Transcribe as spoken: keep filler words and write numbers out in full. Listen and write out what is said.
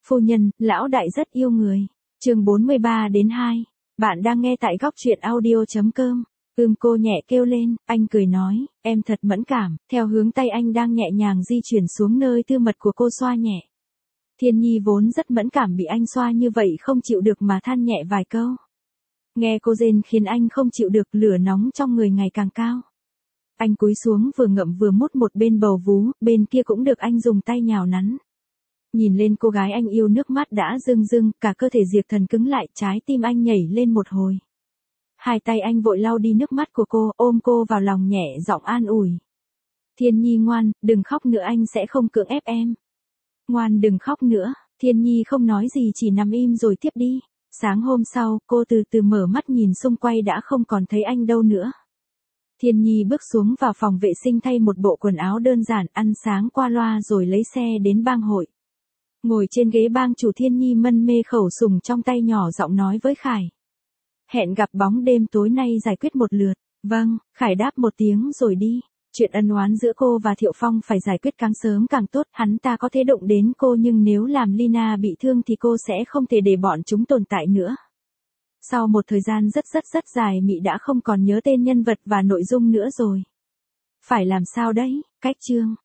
Phu nhân, lão đại rất yêu người. Chương bốn mươi ba đến hai. Bạn đang nghe tại góc truyện audio chấm com. Ưm cô nhẹ kêu lên, anh cười nói, em thật mẫn cảm, theo hướng tay anh đang nhẹ nhàng di chuyển xuống nơi tư mật của cô xoa nhẹ. Thiên Nhi vốn rất mẫn cảm bị anh xoa như vậy không chịu được mà than nhẹ vài câu. Nghe cô rên khiến anh không chịu được, lửa nóng trong người ngày càng cao. Anh cúi xuống vừa ngậm vừa mút một bên bầu vú, bên kia cũng được anh dùng tay nhào nắn. Nhìn lên cô gái anh yêu, nước mắt đã rưng rưng, cả cơ thể Diệp Thần cứng lại, trái tim anh nhảy lên một hồi. Hai tay anh vội lau đi nước mắt của cô, ôm cô vào lòng nhẹ giọng an ủi. Thiên Nhi ngoan, đừng khóc nữa, anh sẽ không cưỡng ép em. Ngoan đừng khóc nữa. Thiên Nhi không nói gì, chỉ nằm im rồi tiếp đi. Sáng hôm sau, cô từ từ mở mắt nhìn xung quanh đã không còn thấy anh đâu nữa. Thiên Nhi bước xuống vào phòng vệ sinh thay một bộ quần áo đơn giản, ăn sáng qua loa rồi lấy xe đến bang hội. Ngồi trên ghế bang chủ, Thiên Nhi mân mê khẩu súng trong tay, nhỏ giọng nói với Khải. Hẹn gặp bóng đêm tối nay giải quyết một lượt. Vâng, Khải đáp một tiếng rồi đi. Chuyện ân oán giữa cô và Thiệu Phong phải giải quyết càng sớm càng tốt, hắn ta có thể động đến cô nhưng nếu làm Lina bị thương thì cô sẽ không thể để bọn chúng tồn tại nữa. Sau một thời gian rất rất rất dài, Mị đã không còn nhớ tên nhân vật và nội dung nữa rồi. Phải làm sao đấy? Cách chương